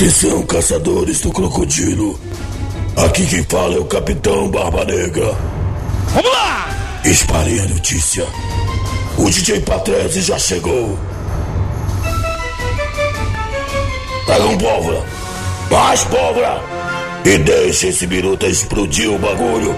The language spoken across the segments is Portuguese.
Atenção, caçadores do crocodilo. Aqui quem fala é o Capitão Barba Negra. Vamos lá! Espalhem a notícia. O DJ Patrese já chegou. Tragam pólvora. Mais pólvora. E deixe esse biruta explodir o bagulho.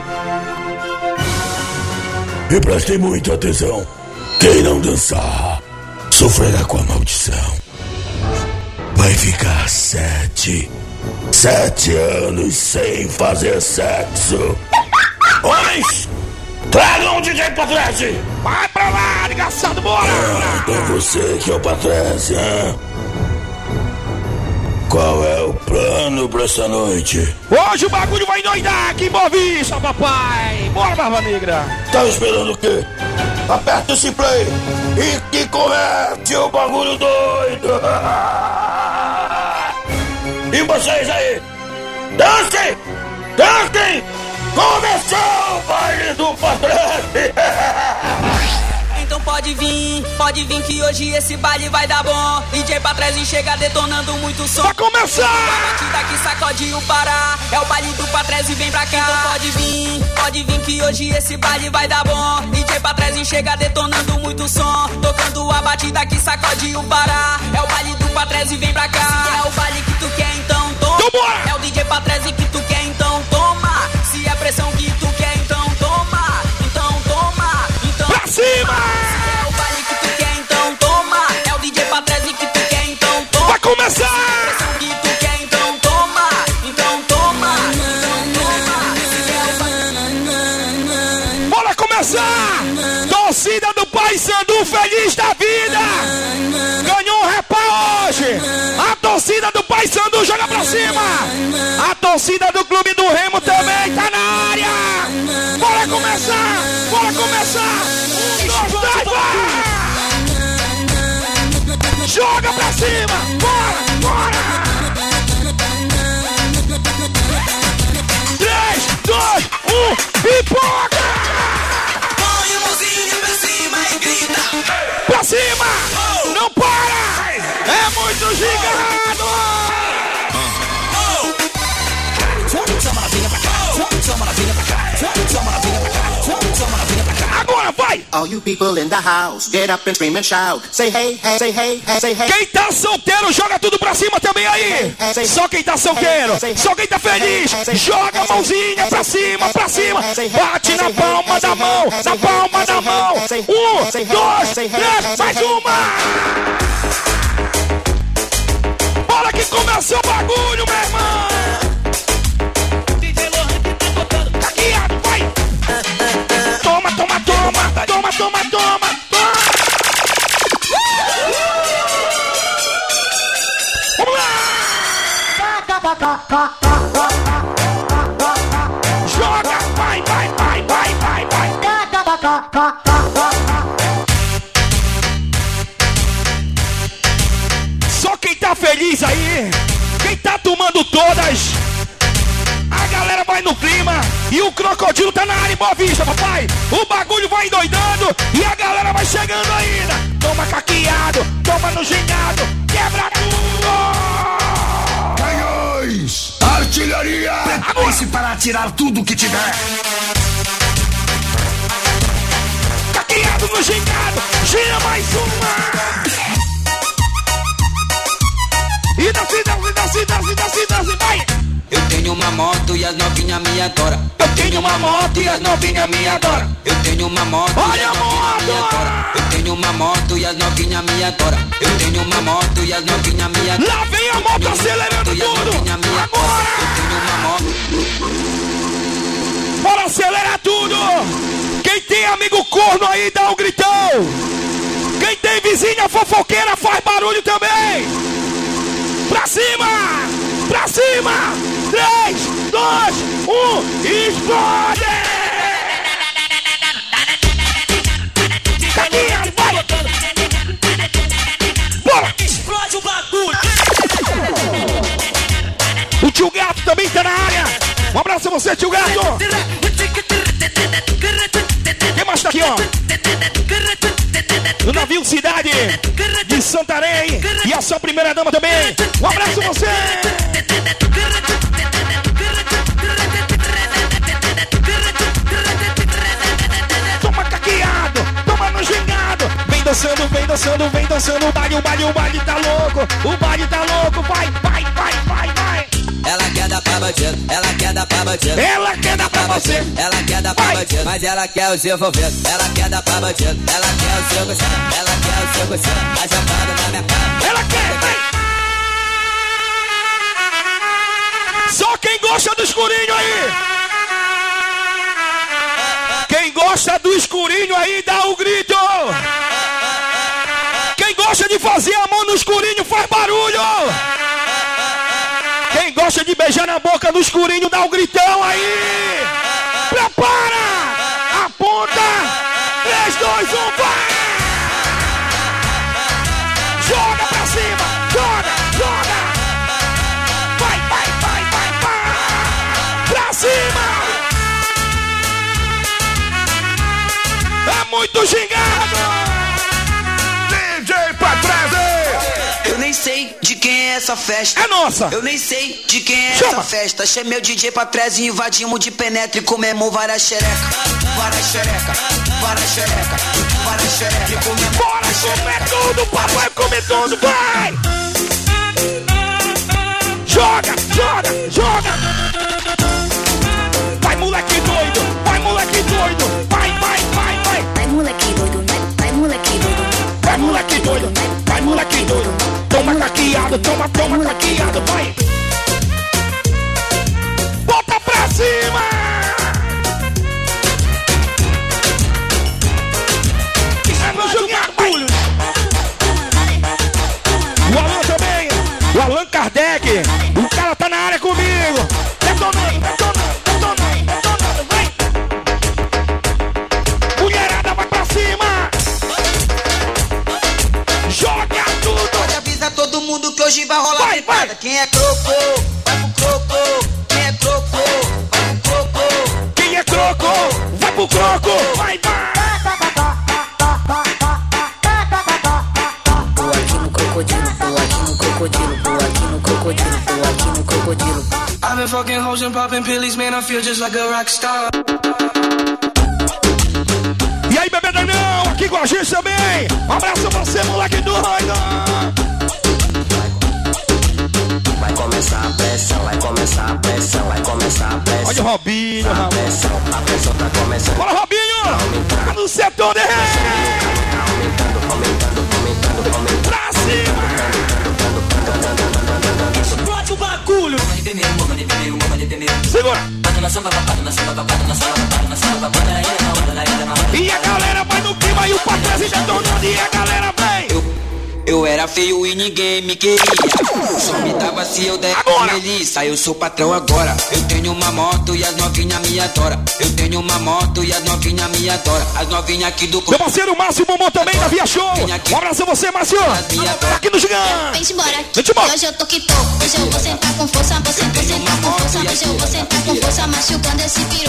E prestem muita atenção. Quem não dançar sofrerá com a maldição. Vai ficar 7 anos sem fazer sexo. Homens, tragam o DJ Patrese. Vai pra lá, engraçado, bora! Então você que é o Patrese, hein? Qual é o plano pra essa noite? Hoje o bagulho vai endoidar aqui em Boa Vista, papai! Bora, Barba Negra! Tá esperando o quê? Aperta esse play e que comece o bagulho doido! E vocês aí? Dancem! Dancem! Começou o baile do Patrese! Então pode vir que hoje esse baile vai dar bom. DJ Patrese chega detonando muito som. Vai começar! A batida que sacode o Pará é o baile do Patrese, vem pra cá. Então pode vir que hoje esse baile vai dar bom. DJ Patrese chega detonando muito som. Tocando a batida que sacode o Pará é o baile do Patrese, vem pra cá. Se é o baile que tu quer, então toma. Vambora! É o DJ Patrese que tu quer, então toma. Se é pressão que tu quer, então toma. Então toma, então pra cima! Vai começar! Que tu quer, então toma, então toma, Bora começar! Torcida do Paysandu feliz da vida! Ganhou um repa hoje! A torcida do Paysandu joga pra cima! A torcida do Clube do Remo também tá na área! Bora começar! Bora começar! 1, 2, 3, vai! Joga pra cima! Bora! Bora! 3, 2, 1, pipoca! põe a mãozinha pra cima e grita. Pra cima! Não para! É muito gigante! Agora vai! All you people in the house, get up and scream and shout. Say hey, hey, say hey, hey, say hey. Quem tá solteiro, joga tudo pra cima também aí! Só quem tá solteiro, só quem tá feliz, joga a mãozinha pra cima, pra cima! Bate na palma da mão, na palma da mão! 1, 2, 3, mais uma! Bora que começou o bagulho, meu irmão! DJ Lohan que tá botando caqueado, vai! Toma, toma, toma! Toma, toma, toma! Vamos lá! Joga! Vai, vai, vai, vai, vai, vai! Só quem tá feliz aí, quem tá tomando todas, a galera vai no clima e o crocodilo tá na área em Boa Vista, papai. O bagulho vai endoidando e a galera vai chegando ainda. Toma caqueado, toma no gingado, quebra tudo! Canhões! Artilharia! Prepare-se para atirar tudo que tiver. Caqueado no gingado, gira mais uma! E desce, desce, desce, desce, desce, desce, vai! Eu tenho uma moto e as novinhas me adoram. Eu tenho uma moto e as novinhas me adoram. Eu tenho uma moto e Olha a as novinhas me moto! adoram. Eu tenho uma moto e as novinhas me adoram. Eu tenho uma moto e as novinhas me adoram. Lá vem a moto acelerando tudo! Agora! Eu tenho uma moto. Bora acelerar tudo! Quem tem amigo corno aí, dá um gritão! Quem tem vizinha fofoqueira, faz barulho também! Pra cima! Pra cima! 3, 2, 1, explode! Caminha, vai! Bora! Explode o bagulho! O tio Gato também tá na área! Um abraço a você, tio Gato! Quem mais tá aqui, ó? do navio Cidade de Santarém. E a sua primeira dama também. Um abraço a você. Toma caqueado, toma no gingado. Vem dançando, vem dançando, vem dançando. O baile tá louco. O baile tá louco. Vai, vai, vai, vai, vai. Ela quer dar pra bandido, ela quer dar pra bandido. Ela quer dar pra você. Ela quer dar pra bandido, mas ela quer os envolvidos. Ela quer dar pra bandido, ela quer o seu gostado. Ela quer o seu gostado, mas jogado na minha cara. Ela quer, vai. Só quem gosta do escurinho aí. Quem gosta do escurinho aí, dá o grito. Quem gosta de fazer a mão no escurinho, faz barulho. Quem gosta de beijar na boca no escurinho, dá um gritão aí! Prepara! Aponta! 3, 2, 1, vai! Joga pra cima! Joga! Joga! Vai, vai, vai, vai, vai! Pra cima! É muito gingado! DJ Patrese! Eu nem sei de quem é essa festa. É nossa! Eu nem sei de quem é Chama. essa festa. Chamei o DJ Patrese e invadimos de penetra e comemos várias xereca. Várias xereca, várias xereca, várias xereca. E comemos Bora comer tudo, papai comer tudo, vai! Joga, joga, joga! Vai moleque doido, vai moleque doido, vai, vai, vai, vai! Vai moleque doido, vai moleque doido. Vai moleque doido, vai moleque doido! Toma caqueado, toma caqueado, vai! Bota pra cima! É meu joguinho, vai! O Alan também, o Allan Kardec, o cara tá na área comigo! Detonando, detonando, detonando, detonando, vai! Mulherada, vai pra cima! Joga tudo! Pode avisar todo mundo que hoje vai rolar Vai, tretada. vai. Quem é croco, vai pro croco. Quem é croco, vai pro croco. Quem é croco, vai pro croco! Vai, vai! Tô aqui no crocodilo, tô aqui no crocodilo, tô aqui no crocodilo, tô aqui no crocodilo. I've been fucking hoes and popping pillies, man, I feel just like a rock star. E aí, bebê Danão, aqui com a gente também! Um abraço pra você, moleque doido! Vai começar a pressão, vai começar a pressão, vai começar a pressão. Olha o Robinho, A rapaz! pressão tá começando. Bora, Robinho! Tá no setor de ré! Aumentando. Pra cima! Explode o bagulho. Segura! E a galera vai no clima e o Patrese detonando e a galera vem! Eu era feio e ninguém me queria. Só me dava se eu der Agora. melissa. Eu sou patrão agora. Eu tenho uma moto e as novinhas me adoram. Eu tenho uma moto e as novinhas me adoram. As novinhas aqui do Meu parceiro Márcio Bombom também da Via Show! Um abraço a você, Márcio! Tá aqui no Gigante! Vem embora, Vem embora. hoje eu tô que tô. Hoje eu vou sentar com força, vou sentar com força. Hoje eu vou sentar com força, machucando esse piru.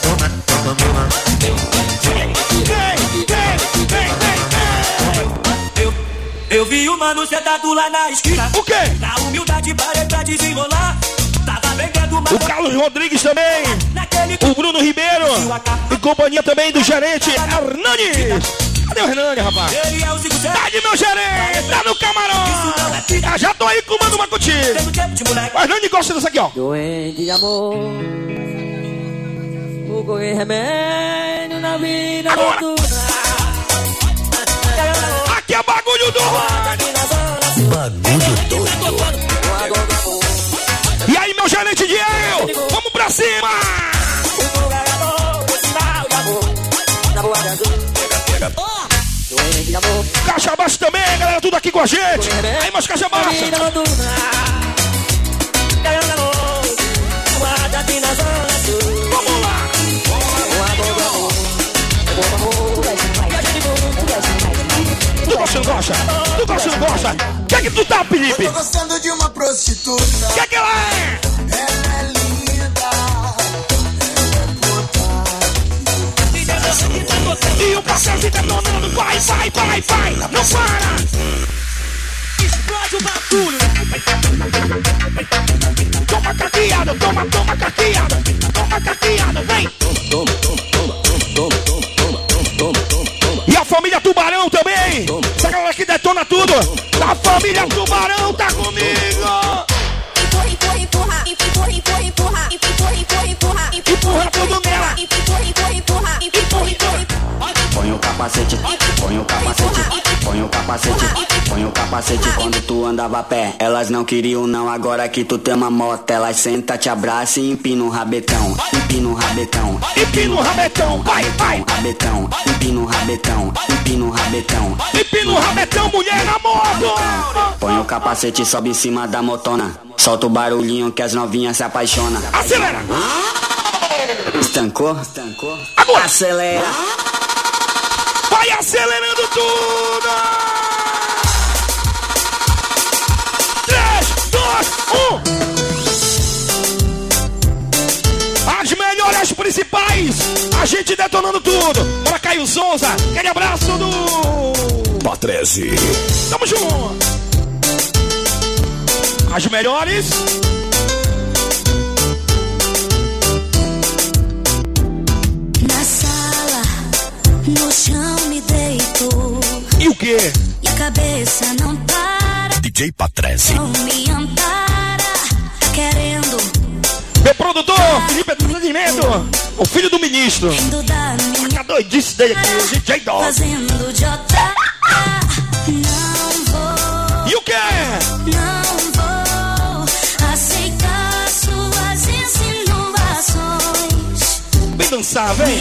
Eu vi o mano sentado lá na esquina. O quê? Na humildade parei pra desenrolar. Tava vendendo uma O Carlos Rodrigues também! naquele O Bruno Ribeiro! E companhia também do gerente Hernani! Cadê o Hernani, rapaz? Ele é o 5-0. Tá de meu gerente! Tá no camarão! Já tô aí comando uma contigo! Tem um tempo de moleque. O Hernani gosta disso aqui, ó! Doente de amor, vou correr remédio na vida Agora. noturna. Aqui é bagulho do rádio! Bagulho doido. E aí, meu gerente Diel! Vamos pra cima! Doente de amor, Caixa Baixa também, galera, tudo aqui com a gente! Aí, meus Caixa Baixa! vida noturna. Vamos lá! Tu gosta ou não gosta? Tu gosta ou não gosta? O que é que tu tá, Felipe? Tô gostando de uma prostituta. O que é que ela é? Ela é linda. Ela é E o Patrese detonando, vai, vai, vai, vai, não para! Explode o bagulho! Toma caqueado, toma, toma caqueado, toma caqueado, vem! E a família Tubarão também! Essa galera que detona tudo! A família Tubarão tá comigo! Empurra, empurra, empurra, empurra, empurra, empurra, empurra, empurra, empurra tudo nela! Empurra, empurra, empurra, empurra, empurra. Põe o capacete, põe o capacete, põe o capacete, põe o capacete. Quando tu andava a pé, elas não queriam não. Agora que tu tem uma moto, elas senta, te abraça e empina o rabetão. Empina o rabetão, empina o rabetão, vai, vai. Rabetão, empina o rabetão, empina o rabetão. Empina o rabetão, mulher na moto. Põe o capacete e sobe em cima da motona. Solta o barulhinho que as novinhas se apaixonam. Acelera! Estancou? Estancou? Agora! Acelera! Vai acelerando tudo! 3, 2, 1! As melhores, as principais! A gente detonando tudo! Bora, Caio Souza! Aquele abraço do... Patrese! Tamo junto! As melhores... No chão me deito. E o quê? E a cabeça não para. DJ Patrese. Não me ampara. Tá querendo. Meu produtor, Felipe Entretenimento. O filho do ministro. Tá doidice dele aqui, o DJ Dog. Fazendo jota. Não vou. E o quê? Não vou aceitar suas insinuações. Vem dançar, vem.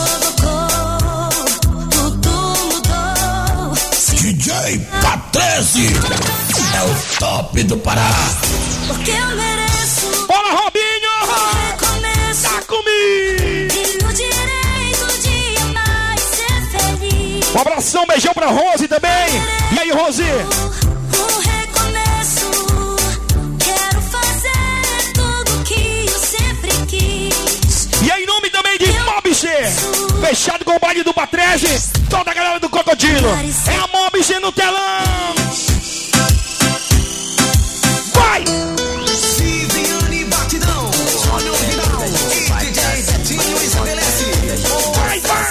DJ Patrese é o top do Pará. Porque eu mereço. Bora, Robinho! Tá comigo! Tenho o direito de amar e ser feliz. Um abração, beijão pra Rose também. E aí, Rose? Um recomeço. Quero fazer tudo que eu sempre quis. E aí, em nome também de Mob C, fechado com o baile do Patrese. Toda a galera do Crocodilo. É a Mob C no telão. Vai! Civiane Batidão. Olha o final. E DJ Zetinho estabelece. Vai, vai!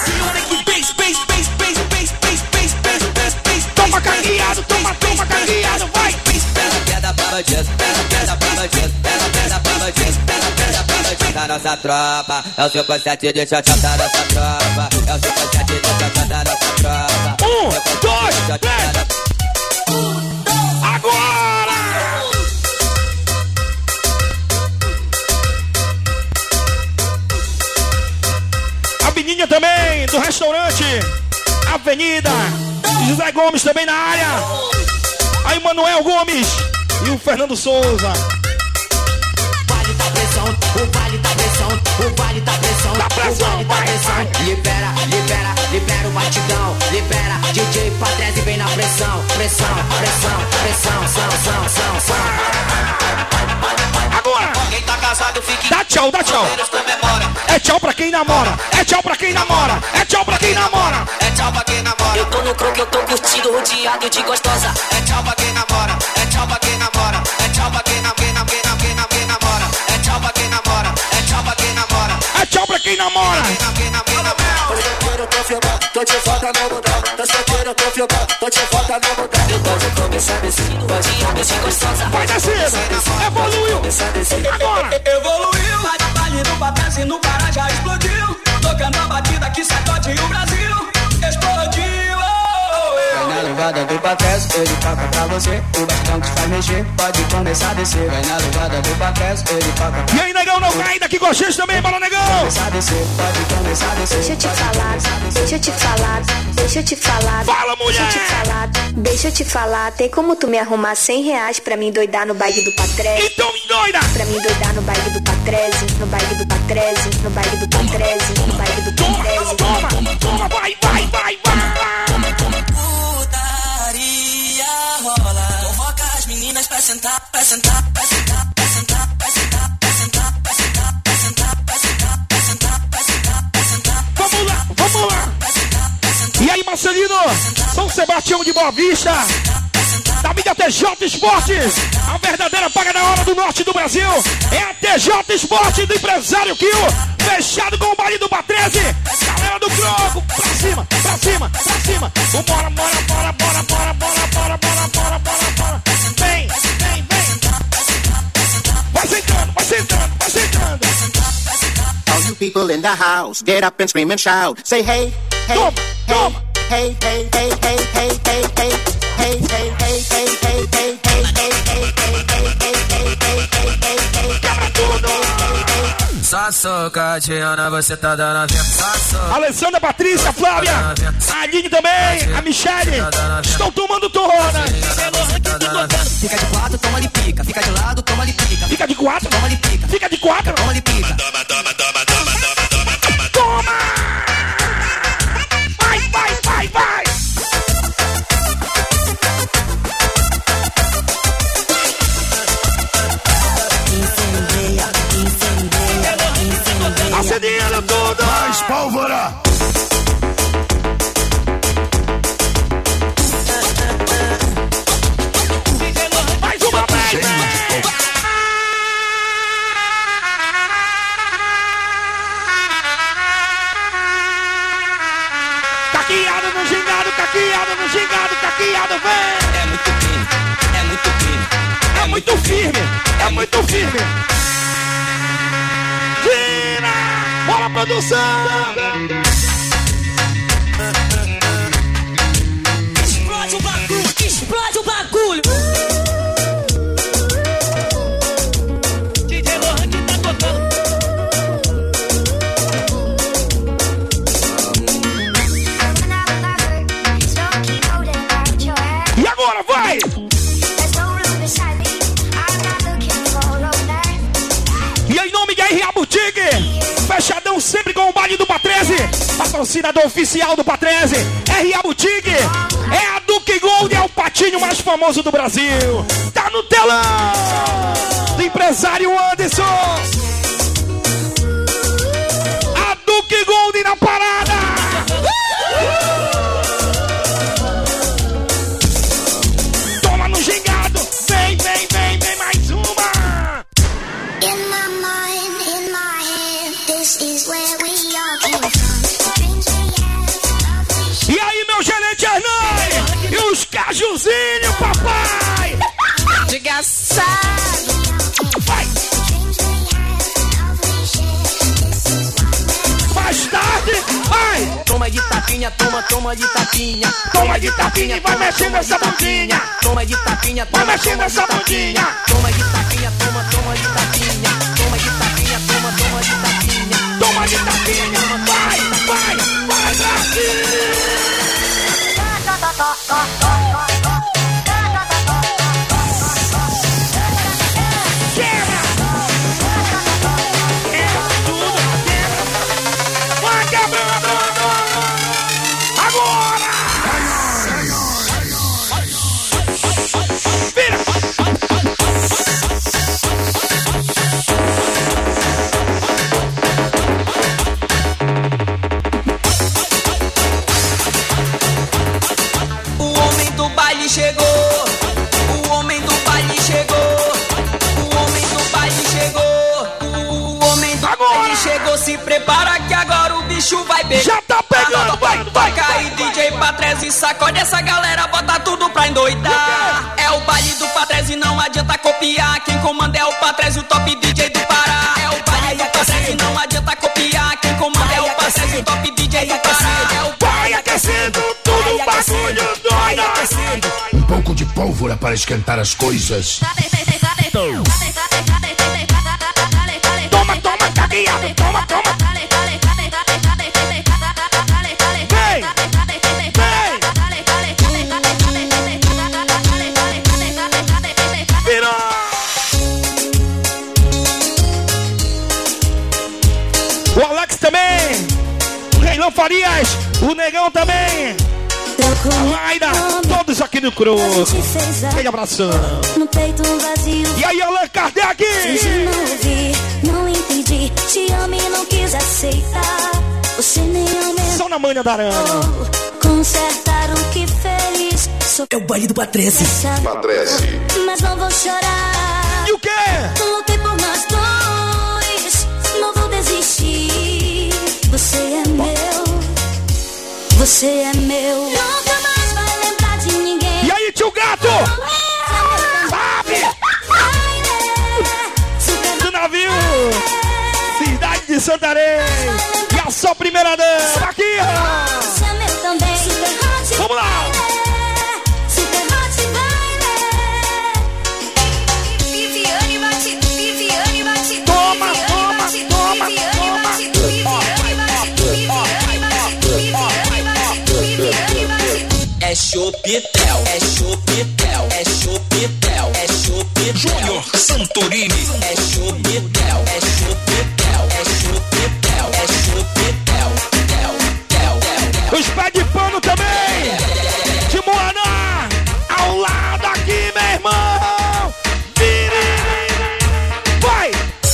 Toma cagueado, toma cagueado, vai! Pedra pra bandido, pedra pra bandido, pedra pra bandido, pedra pra bandido da nossa tropa. É o 57 de shot da nossa tropa. É o 57 de shot da nossa tropa. 1, 2, 3. Agora! A menina também do restaurante Avenida. José Gomes também na área. Aí Manuel Gomes e o Fernando Souza. Vale da pressão, o vale da pressão, o vale da pressão, da pressão, o vale da pressão. Libera, libera, libera o batidão. Libera, DJ Patrese vem na pressão. Pressão, pressão, pressão, Agora! Quem tá casado fique. Dá tchau, dá tchau. É tchau pra quem namora. É tchau pra quem namora. É tchau pra quem namora. É tchau pra quem namora. Eu tô no croque, eu tô curtindo, rodeado de gostosa. É tchau pra quem namora. É tchau pra quem namora. É tchau pra quem namora. É tchau pra quem namora. É tchau pra quem namora. É tchau pra quem namora. Tô solteiro, eu tô filmando, tô de volta no mundão. Tô solteiro, eu tô filmando, tô de volta no mundão. Eu pode começar descendo, rodeado de gostosa. Vai descendo, evoluiu. Agora. Evoluiu. Baile do Patrese no Pará já explodiu. Tocando a batida que sacode o Brasil. Explodiu. Vai na levada do Patrese, ele toca pra você. O bastão que faz mexer, pode começar a descer. Vai na levada do Patrese, ele toca pra... E aí, negão, não cai daqui com a gente também, bora, negão. Começar a descer, pode começar a descer. Deixa eu te falar, deixa eu te falar, deixa eu te falar. Fala, mulher. Deixa eu te falar, deixa eu te falar. Tem como tu me arrumar R$100 pra mim doidar no baile do Patrese? Então me doida. Pra mim doidar no baile do Patrese, no baile do Patrese, no baile do Patrese, no baile do Patrese. Toma, toma, vai, vai, vai, vai. Putaria rola. Convoca as meninas pra sentar, pra sentar, pra sentar, pra sentar, pra sentar, pra sentar, pra sentar, pra sentar, pra sentar, pra sentar, pra sentar, pra sentar. Vamos lá, vamos lá. Pra sentar, Marcelino, São Sebastião de Boa Vista, da mídia TJ Esportes, a verdadeira paga da hora do norte do Brasil. É a TJ Esportes do empresário Kill, fechado com o baile do Patrese. Galera do Croco, pra cima, pra cima, pra cima. Bora, bora, bora, bora, bora, bora, bora, bora, bora, bora, bora. Vem, vem, vem. Vai sentando, vai sentando, vai sentando. All you people in the house, get up and scream and shout. Say hey, hey, toma, hey, toma. Hey, hey, hey, hey, hey, hey, hey. Hey, hey, hey, hey, hey, hey, hey, hey, Só socadinha, você tá dando a ver. Alessandra, Patrícia, Flávia, a Aline também, a Michele, estão tomando torrona. Fica de quatro, toma ali pica. Fica de lado, toma ali pica. Fica de quatro, toma ali pica. Fica de quatro, toma ali pica. Toma! Vai, vai, vai, vai! Incendeia, incendeia, incendeia. Acendendo toda! Mais pólvora! Mais uma vez! Caqueada no gingado, caqueada no gingado, caqueada, vem! É muito firme, é muito firme. É muito firme, é muito firme! Tira! Bora, produção! Explode o bagulho, explode o bagulho. DJ Lohan que tá tocando. E agora, vai! E em nome de R.A. Boutique, fechadão sempre com o baile do Patrese, patrocinador oficial do Patrese, R.A. Boutique, é a Duke Gold, é o patinho mais famoso do Brasil, tá no telão, do empresário Anderson, a Duke Gold na parada, toma no gingado, vem, vem, vem, vem, mais uma. In my mind, in my head, this is where we all came from. Dreams we have, E aí, meu gerente Hernani, e os cajuzinhos, papai, Diga sai. vai, mais tarde, vai, Toma de tapinha, toma de tapinha. toma de tapinha e vai mexendo essa bundinha, Toma de tapinha, vai mexendo essa bundinha, Toma de tapinha, toma de tapinha. Toma de tapinha, toma de tapinha. toma de tapinha, vai, vai, vai, Brasil. Quebra! Quebra tudo, quebra! Vai quebrando! Agora! Vira! O homem do baile chegou. O homem do baile chegou. O homem do baile chegou. O homem do baile chegou. Se prepara que agora o bicho vai pegar. Já tá pegando, vai, vai, Toca aí, DJ Patrese, sacode essa galera, bota tudo pra endoidar. É o baile do Patrese, não adianta copiar. Quem comanda é o Patrese, o top DJ do Pará. É o baile do Patrese, não adianta copiar. Quem comanda é o Patrese, o top DJ do Pará. É o vai aquecendo tudo, o bagulho doido. Um pouco de pólvora para esquentar as coisas. Toma, toma, cagueado, toma, toma. Vem, vem. Virou. O Alex também. O Reilão Farias. O Negão também. A Laira. Todos aqui no Cruz. Aquele abração. No peito um vazio. E aí, Allan Kardec. Fingi não ouvir, não entendi. Te amo e não quis aceitar. você nem ao meu. Só na manha da aranha. Consertar o que fez. É o baile do Patrese. Patrese. Mas não vou chorar. E o quê? Lutei por nós dois. Não vou desistir. Você é meu. Você é meu. Nunca mais vai lembrar de ninguém. E aí, tio Gato? Sabe? Do navio. Cidade de Santarém. E a sua primeira dama. Aqui, ó. Você é meu também. Vamos lá. Viviane Batista. Viviane Batista. Toma, toma, toma, É Chopitel, é Chopitel, é Chopitel, é Chopitel. Júnior Santorini. É Chopitel, é Chopitel, é Chopitel, é Chopitel. Os pés de pano também. De Moaná. Ao lado aqui, meu irmão. Vai.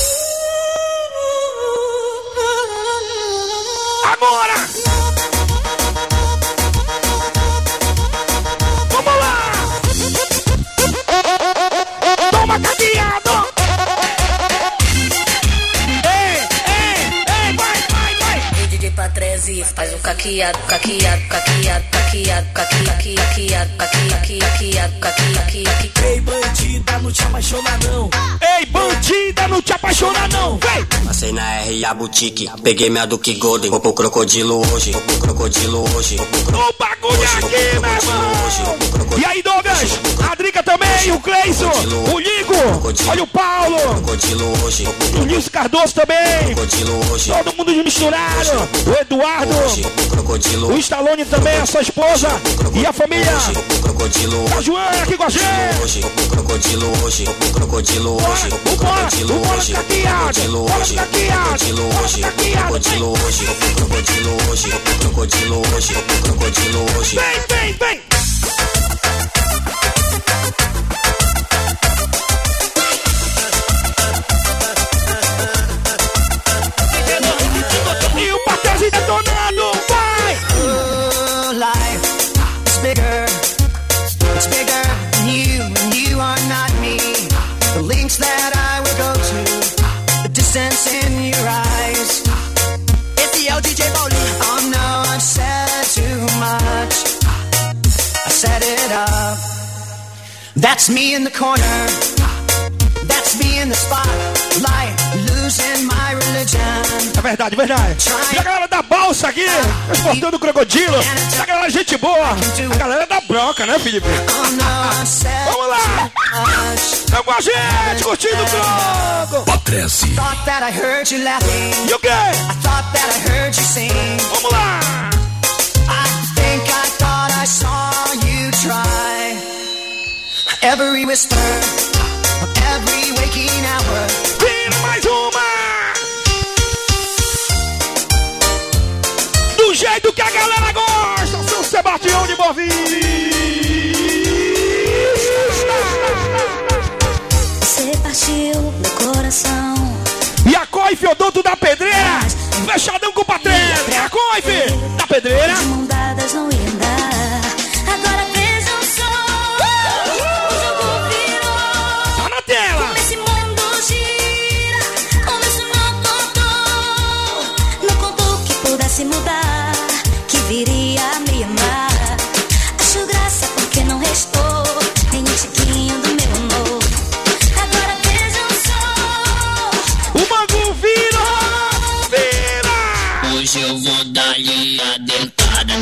Agora. Vamos lá. Toma cadeado. Ei, vai. DJ Patrese faz o caqueado, caqueado, caqueado, caqueado, caqueado, caqueado, caqueado. Ei, bandida, não te apaixona não. Ei, bandida, não te apaixona não. Vem. Passei na R&A Boutique, peguei minha Duke Golden. Vou pro crocodilo hoje, vou pro crocodilo hoje. O bagulho aqui, meu irmão. E aí, Douglas? A Drica também, o Cleison, o Ligo, olha o Paulo, o Nilson Cardoso também. Todo mundo misturado. O Eduardo, o Stallone também, a sua esposa e a família. A Joana aqui com a gente. O bola caqueado. Vem. E o Patrese detonando, vai! Life is bigger. It's bigger than you, and you are not me. The links that I would go to, the distance in your eyes. It's the LDJ Bowling. Oh no, I've said too much. I set it up. That's me in the corner. That's me in the spotlight, losing my religion. É verdade. E a galera da balsa aqui, transportando o crocodilo. A galera gente boa. A galera da broca, né, Felipe? Vamos lá. Tá com a gente, curtindo o croco. Patrese. Thought that I heard you laughing. E o quê? I thought that I heard you sing. Vamos lá. I think I thought I saw you try. Every whisper, every waking hour. Vira mais uma. Do jeito que a galera gosta. São Sebastião de Bovinho. Você partiu meu coração. E a Coife, Odonto da Pedreira. Fechadão com o Patrese. A Coife da Pedreira. De mão dadas não ia andar. Agora vejam só. O jogo virou. Tá na tela. Como esse mundo gira. Como isso não contou que pudesse mudar. Que viria a me amar. Acho graça porque não restou nem um tiquinho do meu amor. Agora vejam só. O Mangu vira. Hoje eu vou dar-lhe a dentada.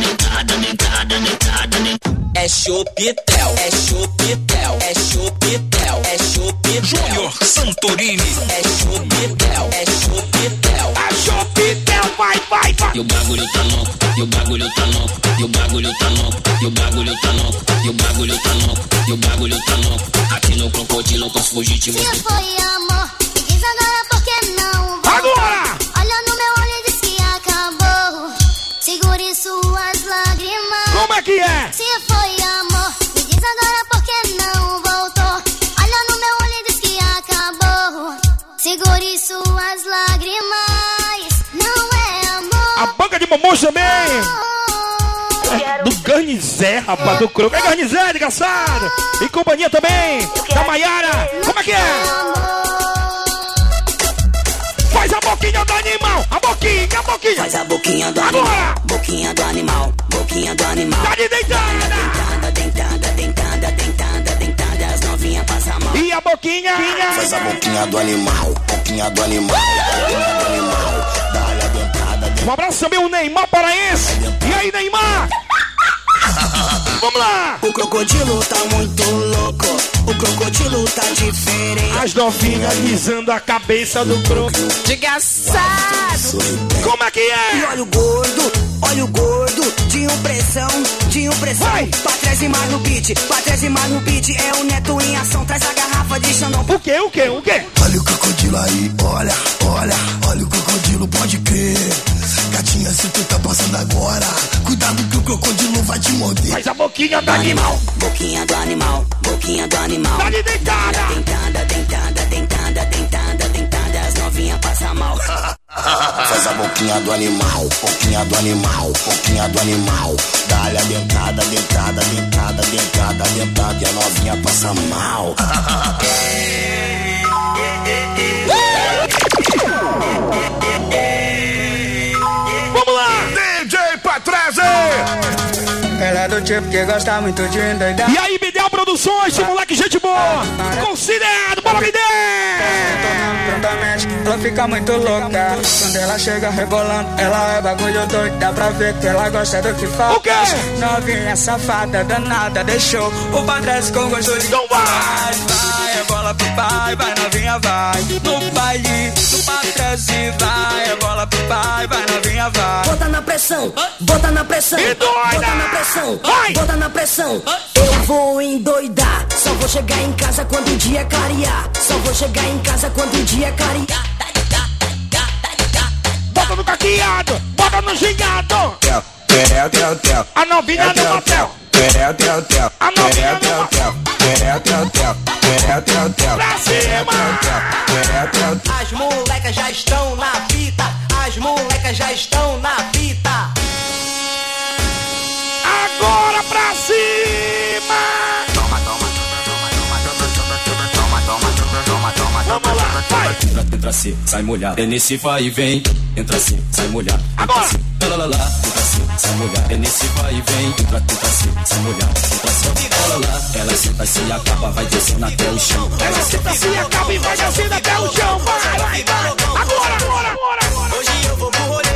É Chopitel, é Chopitel, é Chopitel, é Chopitel. Júnior Santorini. É Chopitel, é Chopitel. A Chopitel, vai. E o bagulho tá louco, e o bagulho tá louco, e o bagulho tá louco, e o bagulho tá louco, e o bagulho tá louco, e o bagulho tá louco. Aqui no crocodilo com os fugitivos. Se foi amor, me diz agora por que não voltou. Agora! Olha no meu olho e diz que acabou. Segure suas lágrimas. Como é que é? Se foi amor, me diz agora por que não voltou. Olha no meu olho e diz que acabou. Segure suas lágrimas. Não é amor. A banca Momonjo também. Do Garnizé, rapaz, do Croco. É Garnizé, desgraçado. E companhia também. Da Maiara. Como é que é? Faz a boquinha do animal. A boquinha. Faz a boquinha do animal. Agora. Boquinha do animal. Boquinha do animal. Tá de deitada. Dentada, as novinhas passam a mão. E a boquinha. Faz a boquinha do animal. Boquinha do animal. Boquinha do animal. Dá-lhe a dentada. Um abraço também o Neymar Paraense. E aí, Neymar? Vamos lá! O crocodilo tá muito louco, o crocodilo tá diferente. As novinhas alisando a cabeça do croco. Desgraçado! Como é que é? E olha o gordo, de impressão. Vai. Pra trás e mais no beat, é o Neto em ação, traz a garrafa de Xandão. O quê? Olha o crocodilo aí, olha o crocodilo, pode crer. Gatinha, se tu tá passando agora, cuidado que o crocodilo vai te morder. Faz a boquinha do animal. Boquinha do animal. Tá de deitada. Dentada, as novinhas passam mal. Faz a boquinha do animal. Boquinha do animal. Boquinha do animal. Dá-lhe a dentada. E a novinha passa mal. Vamos lá! DJ Patrese! Ela é do tipo que gosta muito de endoidar. E aí, Bidel Produções, esse moleque gente boa. Considerado, bora Bidel! Prontamente, ela fica muito louca. Quando ela chega rebolando, ela é bagulho doido. Dá pra ver que ela gosta do que faz. O quê? Novinha safada, danada, deixou o Patrese com gosto de... Então vai! Vai, é bola pro pai, vai novinha, vai. No baile do Patrese, vai, é bola pro pai, vai novinha, vai. Bota na pressão, bota na pressão. E doida! Bota na pressão, Vai! bota na pressão. Eu vou endoidar, só vou chegar em casa quando o dia clarear. Só vou chegar em casa quando o dia clarear. Bota no caqueado, bota no gingado. A novinha no motel. A novinha no motel. Pra cima! As molecas já estão na fita, as molecas já estão na fita. Agora pra cima! Vamos lá, vai! Entra assim, sai molhado. É nesse vai e vem. Entra assim, sai molhado. Agora! Lá, lá, lá. Entra assim, sai molhado. É nesse vai e vem. Entra assim, sai molhado. Entra assim, lá, lá. Ela senta se e acaba, vai descendo até o chão. Ela senta se e acaba e vai descendo até o chão. Vai! Agora! Hoje eu vou pro rolê.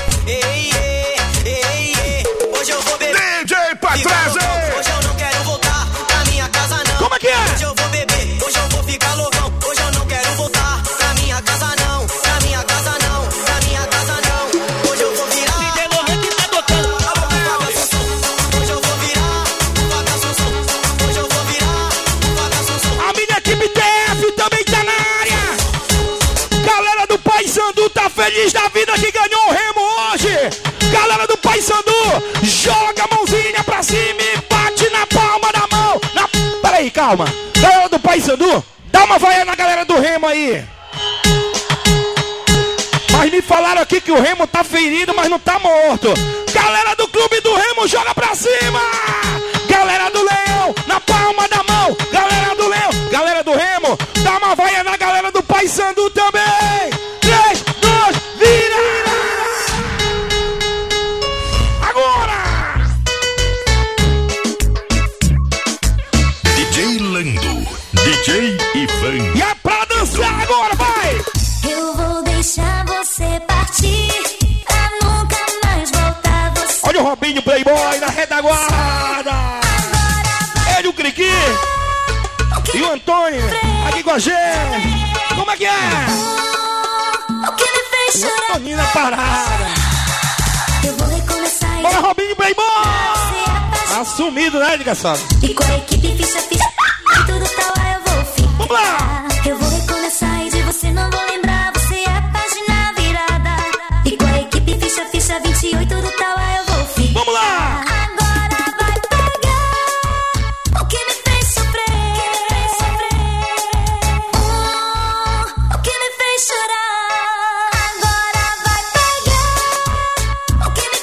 Hoje eu vou beber. DJ Patrese! Hoje eu não quero voltar pra minha casa não. Como é que é? Hoje eu vou beber. Hoje eu vou ficar loucão. Hoje eu não quero voltar pra minha casa não. Pra minha casa não. Pra minha casa não. Hoje eu vou virar. DJ Lohan que tá tocando. Hoje eu vou virar. Hoje eu vou virar. A minha equipe TF também tá na área. Galera do Paysandu tá feliz da vida que ganhou o Remo hoje. Galera do Paysandu, joga a mãozinha pra cima e bate na palma da mão. Peraí, calma. Galera do Paysandu, dá uma vaia na galera do Remo aí. Mas me falaram aqui que o Remo tá ferido, mas não tá morto. Galera do Clube do Remo, joga pra cima. Galera do Leão, na palma da mão. Galera do Leão, galera do Remo, dá uma vaia na galera do Paysandu também. 3, 2, vira! Agora! DJ Lando, DJ Ivan. E é pra dançar agora, vai! Eu vou deixar você partir pra nunca mais voltar. Você Olha o Robinho Playboy na retaguarda. Ele, o Criqui e o Antônio aqui com a gente. Como é que é? o que me fez chorar. Antônio na parada. Eu vou recomeçar e Bora, Robinho Playboy! se apaixonar. Assumido, né, desgraçado? E com a equipe ficha e tudo tá lá eu vou ficar. Vamos lá! Eu vou recomeçar e de você não vou lembrar. Você é a página virada. E com a equipe ficha 28 tudo tá lá eu vou ficar. Vamos lá! Agora vai pegar o que me fez sofrer. O que me fez chorar. Agora vai pegar o que me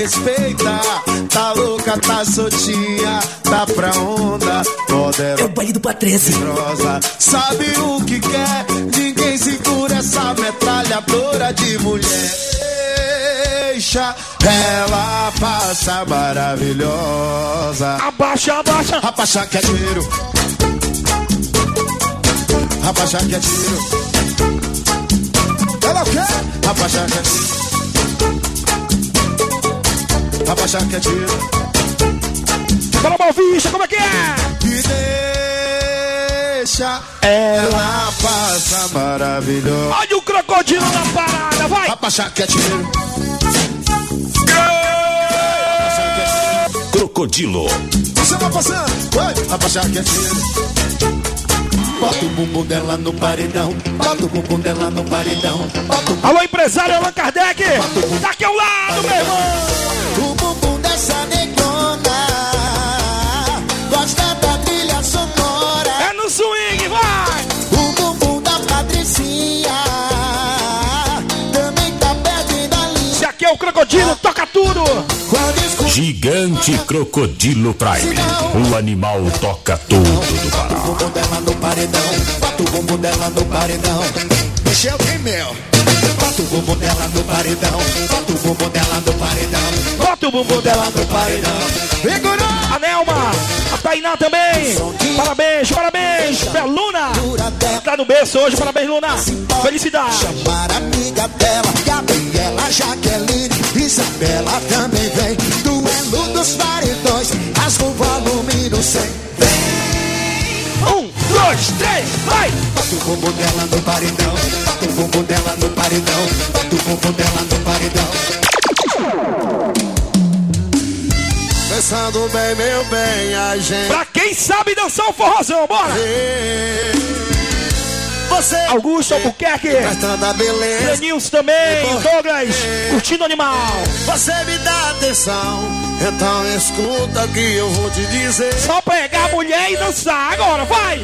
respeita. Tá louca, tá soltinha, tá pra onda. Poderosa. É o baile do Patrese. Sabe o que quer? Ninguém segura essa metralhadora de mulher. Deixa ela passa maravilhosa. Abaixa, abaixa. Abaixa que é tiro. Abaixa que é tiro. Ela quer? Abaixa que é tiro. Abaixa que é tiro. Fala, Malvista, como é que é? E deixa ela passa maravilhosa. Olha o crocodilo na parada, vai! Abaixa que é tiro. Crocodilo. Você vai passando, vai! Abaixa que é tiro. Bota o bumbum dela no paredão. Bota o bumbum dela no paredão. Alô, empresário Allan Kardec! Tá aqui ao lado, meu irmão! O bumbum dessa negona gosta da trilha sonora. É no swing, vai! O bumbum da Patricinha também tá perdendo a linha. Se aqui é o crocodilo, toca tudo! Gigante Crocodilo Prime. O animal toca tudo do Pará. Bota o bumbum dela no paredão. Bota o bumbum dela no paredão. Michel tem mel. Bota o bumbum dela no paredão. Bota o bumbum dela no paredão. Bota o bumbum dela no paredão. A Nelma, a Tainá também. Parabéns, parabéns. Luna, tá no berço hoje, parabéns, Luna. Felicidade. Chamar a amiga dela, Gabriela, Jaqueline, Isabela também vem. Duelo dos paredões, rasga o volume no 100. 1, 2, 3, vai! Bota o bumbum dela no paredão. Bota o bumbum dela no paredão. Bota o bumbum dela no paredão. Pensando bem, meu bem, a gente. Pra quem sabe dançar o forrozão, bora! Você, Augusto Albuquerque, Lenilson também, Douglas, curtindo animal. Você me dá atenção, então escuta que eu vou te dizer. Só pegar a mulher e dançar agora, vai!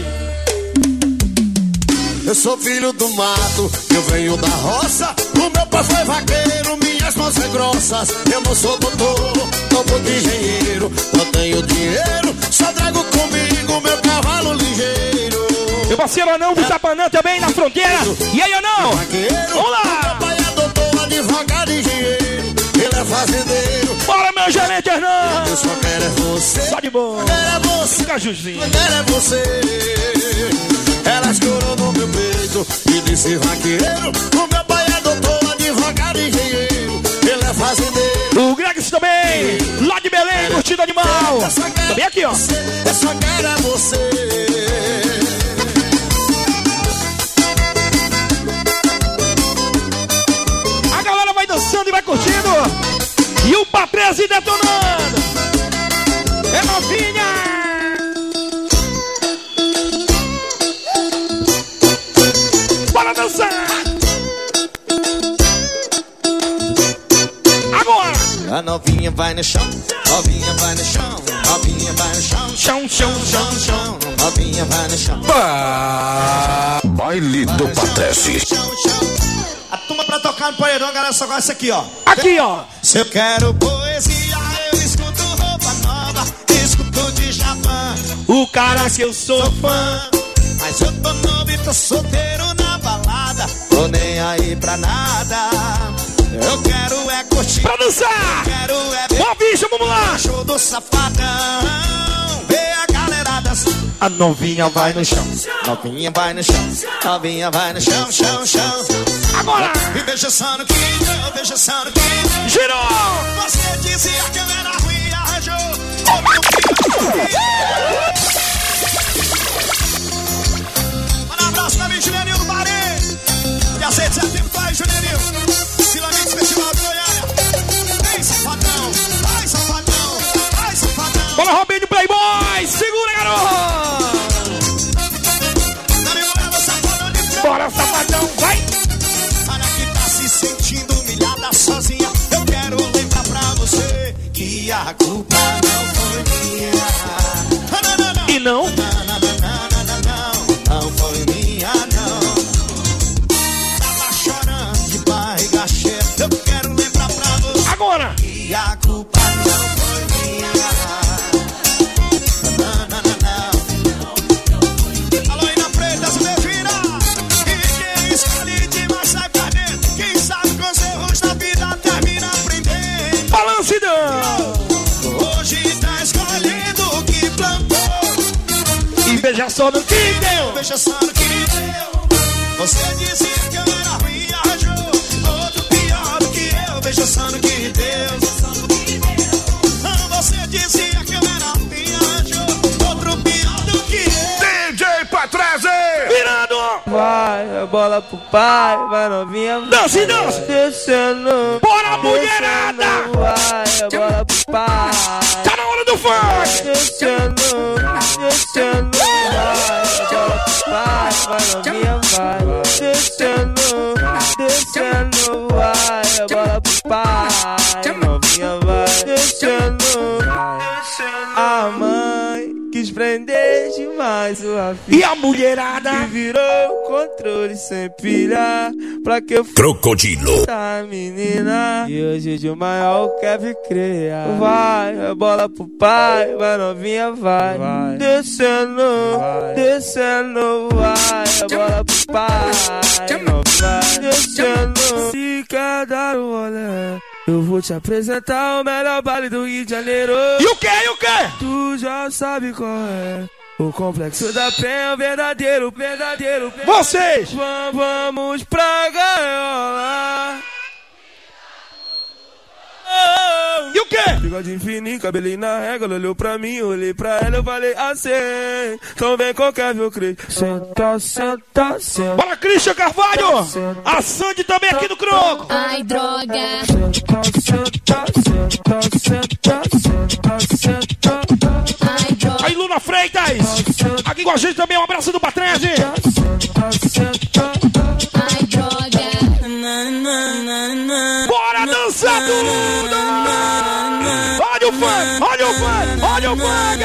Eu sou filho do mato, eu venho da roça. O meu pai foi vaqueiro, minhas mãos são grossas. Eu não sou doutor, não sou engenheiro. Não tenho dinheiro, só trago comigo meu cavalo ligeiro. Meu parceiro Anão do Japanã também na fronteira. E aí, Anão? Vamos lá! Meu pai é doutor, advogado e engenheiro. Ele é fazendeiro. Bora, meu gerente Hernan! Eu só quero é você. Só de boa. Eu quero é você. Fica juzinho. Eu quero é você. Ela escorou no meu peito e disse vaqueiro. O meu pai é doutor, advogado e engenheiro. Ele é fazendeiro. O Gregs também, lá de Belém, curtindo animal. Também aqui, ó. Eu só quero é você. A galera vai dançando e vai curtindo. E o Patrese detonando. É novinha. Bora dançar. Agora. A novinha vai no chão, novinha vai no chão, novinha vai no chão, chão, chão, chão, chão, novinha vai no chão. Baile do Patrese. A turma pra tocar no paredão, galera, só gosta aqui, ó. Aqui, ó. Se eu quero poesia, eu escuto roupa nova, escuto de Japão. O cara que eu sou fã. Mas eu tô novo e tô solteiro na balada, tô nem aí pra nada. Eu quero é curtir, pra dançar. Eu quero é ver. Boa bicha, vamos lá. Show do safadão. Vê a galera dançar. A novinha vai no chão. Novinha vai no chão. Novinha vai no chão, chão, chão. Agora. E veja só no que deu, veja só no que deu. Girou. Você dizia que eu era ruim e arranjou. Manda um abraço pra mim, Julianinho do Bahrein. Dia 6 de setembro, tá aí, Julianinho. Silamento Festival de Goiânia. Vem, safadão. Vai, safadão. Vai, safadão. Bora, Robinho Playboy. Segura, garoto. Bora, safadão. Vai. Olha que tá se sentindo humilhada sozinha. Eu quero lembrar pra você que a culpa não foi minha. E não? Não foi minha, não. Tava chorando de barriga cheia. Eu quero lembrar pra você agora que a culpa Veja só no que deu. Veja só no que deu. Você dizia que eu era ruim, arranjou outro pior do que eu. Veja só no que deu. Você dizia que eu era ruim, arranjou outro pior do que eu. DJ Patrese! Virando! Vai, a bola pro pai, vai novinha. Dança e dança! Descendo. Bora, mulherada! Vai, a bola pro pai. Tá na hora do funk! Descendo, descendo. Vai, a bola pro pai, vai novinha, vai. Descendo, descendo. Vai, a bola pro pai, novinha, vai. Descendo. A mãe quis prender demais sua filha. E a mulherada que virou controle sem pilha. Pra que eu Crocodilo. a menina e hoje de maior quer criar. Vai, a bola pro pai, vai novinha, vai. Descendo, descendo, vai, a bola pro pai, não vai. Descendo, se quer dar o rolê, eu vou te apresentar o melhor baile do Rio de Janeiro. E o que? E o que? Tu já sabe qual é. O complexo da penha, verdadeiro, verdadeiro. Vocês! Vamos pra gaiola. E o quê? Bigodinho fininho, cabelinho na régua. Ela olhou pra mim, eu olhei pra ela, eu falei assim. Então vem qualquer meu crente. Senta, senta, senta. Bora, Christian Carvalho! A Sandy também aqui no Croco! Ai, droga! Senta, senta, senta, senta, senta, senta. Ai, droga! Aí, Luna Freitas! Aqui com a gente também, um abraço do Patrese! Ai, droga! Bora dançar tudo! Olha o funk! Olha o funk! Olha o funk!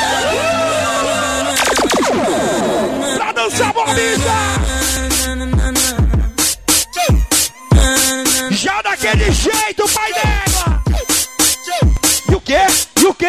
Pra dançar, bora, já daquele jeito, pai d'égua! E o quê? E o quê?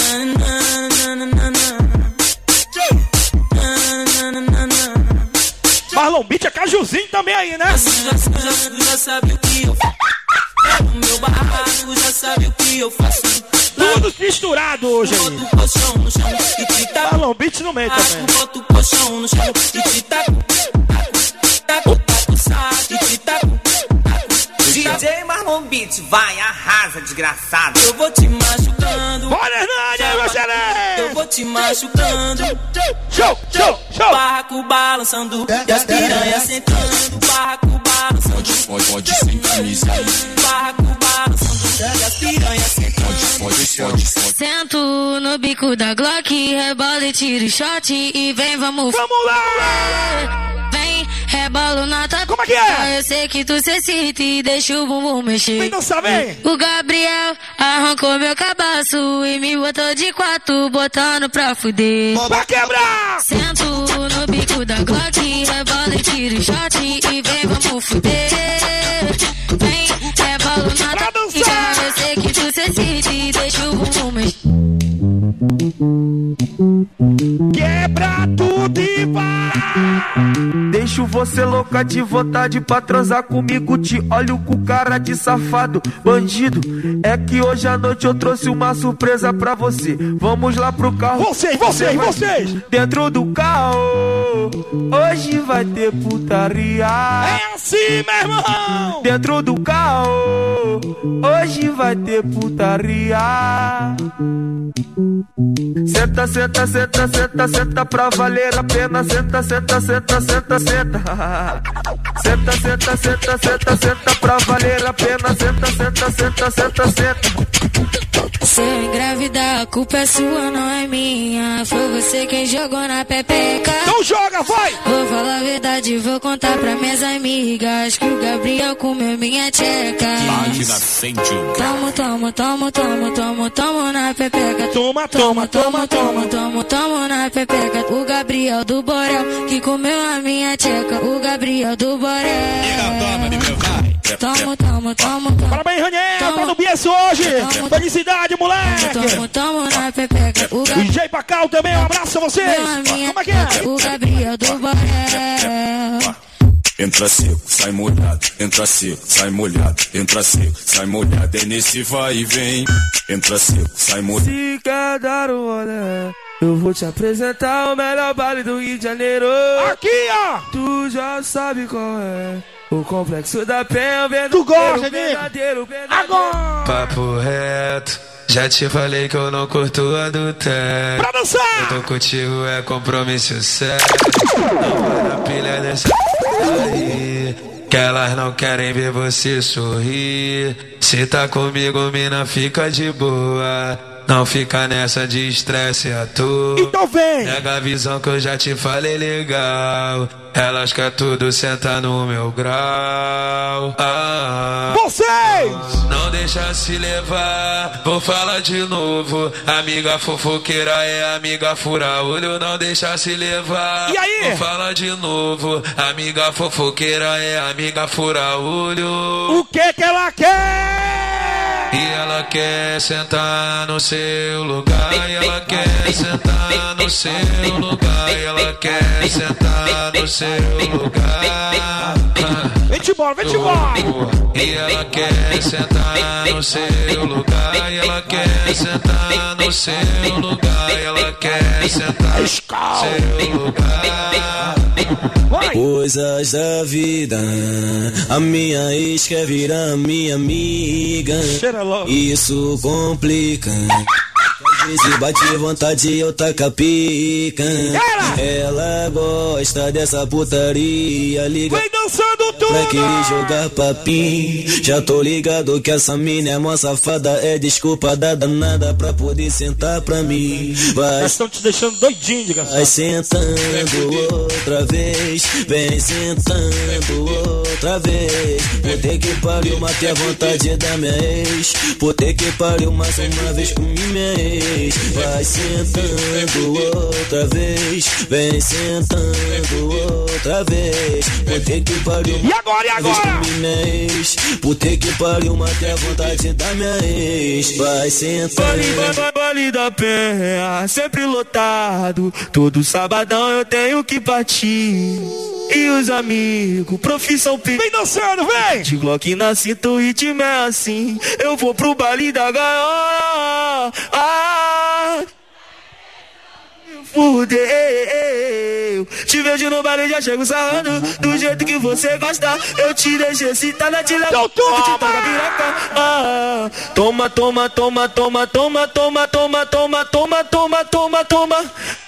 Marlon Beach é cajuzinho também aí, né? Já sabe o que eu faço. No meu barraco, já sabe o que eu faço. Tudo misturado hoje aí. Boto o colchão no chão e te taco. Marlon Beach no meio também. Boto o colchão no chão e te taco. Taco, taco, saco e te taco. DJ Marlon Beach, vai, arrasa, desgraçado. Eu vou te machucando. Bora, Hernani, meu xerém! Eu vou te machucando. Show, show, show! Barraco balançando e as piranhas sentando. Barraco balançando. Pode sem camisa aí. Barraco balançando e as piranhas sentando. Pode. Sento no bico da Glock, rebola e tiro shot e vem, vamos lá! Vem, rebolo na tua. Como é que é? Eu sei que tu se excita e deixa o bumbum mexer. Vem dançar, vem! O Gabriel arrancou meu cabaço e me botou de quatro, botando pra fuder. Vai quebrar! Sento no bico da Glock, rebola e tiro shot e vem, vamos fuder. Vem, rebolo na tua. Eu sei que tu se excita e deixa o bumbum mexer. Quebra tudo e vai! Deixo você louca de vontade pra transar comigo. Te olho com cara de safado, bandido. É que hoje à noite eu trouxe uma surpresa pra você. Vamos lá pro carro. Vocês! Dentro do carro, hoje vai ter putaria. É assim, meu irmão! Dentro do carro, hoje vai ter putaria. Senta, senta, senta, senta, senta pra valer a pena. Senta, senta, senta, senta, senta. Senta, senta, senta, senta, senta pra valer a pena. Senta, senta, senta, senta, senta. Se eu engravidar, a culpa é sua, não é minha. Foi você quem jogou na pepeca. Não joga, vai! Vou falar a verdade, vou contar pra minhas amigas que o Gabriel comeu minha tcheca. Tomo, tomo, tomo, tomo, tomo, tomo na pepeca. Toma, tomo, tomo, tomo, tomo, tomo na pepeca. O Gabriel do Borel que comeu a minha tcheca. O Gabriel do Borel. Tomo, tomo, tomo, tomo. Parabéns, Raniel, tá no BS hoje. Felicidade, moleque. Tomo, tomo na pepeca. O DJ Pacal também, um abraço a vocês. Como é que é? O Gabriel do Borel. Entra seco, sai molhado, entra seco, sai molhado, entra seco, sai molhado, é nesse vai e vem. Entra seco, sai molhado. Se quer dar um olé, eu vou te apresentar o melhor baile do Rio de Janeiro. Aqui, ó! Tu já sabe qual é. O complexo da Penha, tu gosta, verdadeiro. Agora! Papo reto, já te falei que eu não curto adultério. Pra dançar! Eu tô contigo, é compromisso sério. Não vai na pilha dessa aí, que elas não querem ver você sorrir. Se tá comigo, mina, fica de boa. Não fica nessa de estresse à toa. Então vem! Pega a visão que eu já te falei legal. Elas quer tudo sentar no meu grau. Vocês! Não deixa se levar, vou falar de novo. Amiga fofoqueira é amiga fura-olho. Não deixa se levar, e aí? Vou falar de novo. Amiga fofoqueira é amiga fura-olho. O que ela quer? E ela quer sentar no seu lugar. E ela quer sentar no seu lugar. E ela quer sentar no seu lugar. Vem-te embora, vem-te embora. E ela quer sentar no seu lugar. E ela quer sentar no seu lugar. E ela quer sentar no seu lugar. Coisas da vida, a minha ex quer virar minha amiga. Isso complica. Às vezes bate vontade eu taca pica. Ela gosta dessa putaria. Liga vem dançando tudo pra querer jogar papinho. Já tô ligado que essa mina é mó safada. É desculpa da danada pra poder sentar pra mim. Vai, estão te deixando doidinho, desgraçado. vai sentando outra vez. Vem sentando outra vez. Puta que pariu, matei a vontade da minha ex. Puta que pariu, mais uma vez com minha ex. Vai sentando outra vez. Vem sentando outra vez. Puta que pariu. E agora, e agora? Puta que pariu, matei a vontade da minha ex. Vai sentando. Baile da Penha, sempre lotado. Todo sabadão eu tenho que partir. E os amigos, profissão P. Vem dançando, vem! De Glock na cinta, o ritmo é assim. Eu vou pro baile da gaiola. Fudeu. Te vejo no baile, já chego sarrando. Do jeito que você gosta. Eu te deixo excitada, te levo. Então toma! Toma, toma, toma, toma, toma, toma, toma, toma, toma, toma, toma, toma.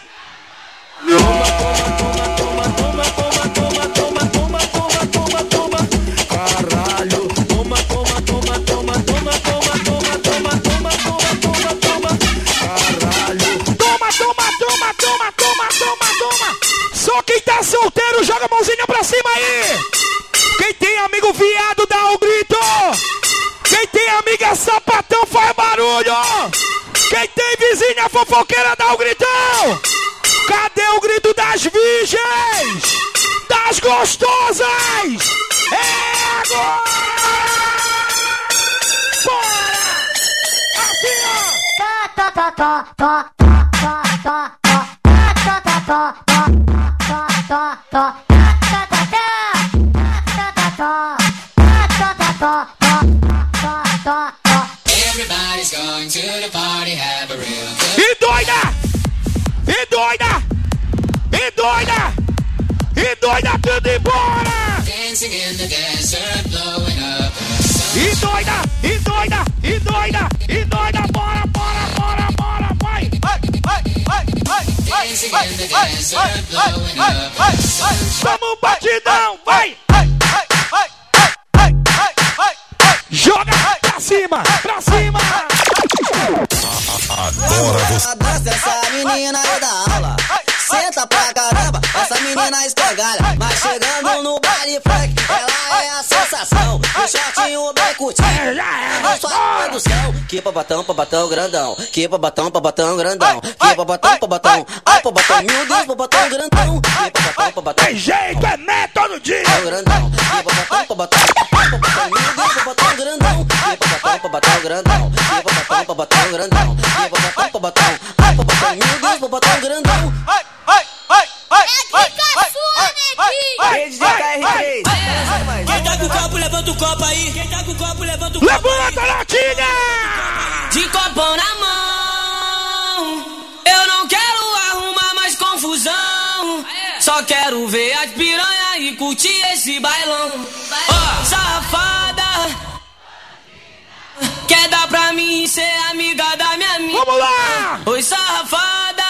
Caralho. Toma, toma, toma, toma, toma, toma, toma, toma, toma, toma, toma, toma. Caralho. Toma, toma, toma, toma, toma, toma, toma. Só quem tá solteiro joga a mãozinha pra cima aí. Quem tem amigo viado dá um grito. Quem tem amiga sapatão faz barulho. Quem tem vizinha fofoqueira dá um gritão. Cadê o grito das virgens? Das gostosas? É agora! Bora! Assim, ó! Tá, tá, tá, tá, tá, tá, tá, tá, tá, tá, tá, tá, Everybody's going to the party, have a real good. E doida! E doida! E doida! E doida tudo embora! Dancing in the desert, blowing up. E doida! E doida! E doida! E doida! Bora, bora, bora, bora! Vai! Dancing in the desert, blowing up. Vamos batidão! Vai! Joga pra cima! Pra cima! Agora você. A dança dessa menina é da aula. Senta pra caramba, essa menina escorgalha. Mas chegando no baile funk, ela é a sensação. O shortinho bem curtinho, não só produção. Que babatão grandão. Que babatão grandão. Que babatão, ai babatão, meu Deus, babatão grandão. Que babatão. Tem jeito, é né todo dia. Grandão. Que babatão, ai babatão, meu Deus, babatão grandão. Que babatão grandão. Que babatão grandão. Que babatão, ai babatão, meu Deus, babatão grandão. É que caçua, neguinho! Rede de KR3. mão. Só quero ver as piranha e curtir esse bailão. Ó, safada, quer dar pra mim ser amiga da minha mina? Vamos lá! Oi, safada,